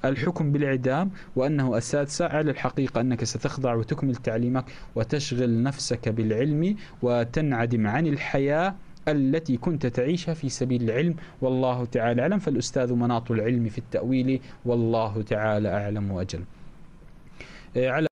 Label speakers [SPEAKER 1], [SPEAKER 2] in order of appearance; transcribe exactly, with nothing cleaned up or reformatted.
[SPEAKER 1] الحكم بالإعدام وأنه السادسة على الحقيقة أنك ستخضع وتكمل تعليمك وتشغل نفسك بالعلم وتنعدم عن الحياة التي كنت تعيشها في سبيل العلم. والله تعالى أعلم. فالأستاذ مناط العلم في التأويل، والله تعالى أعلم وأجل. على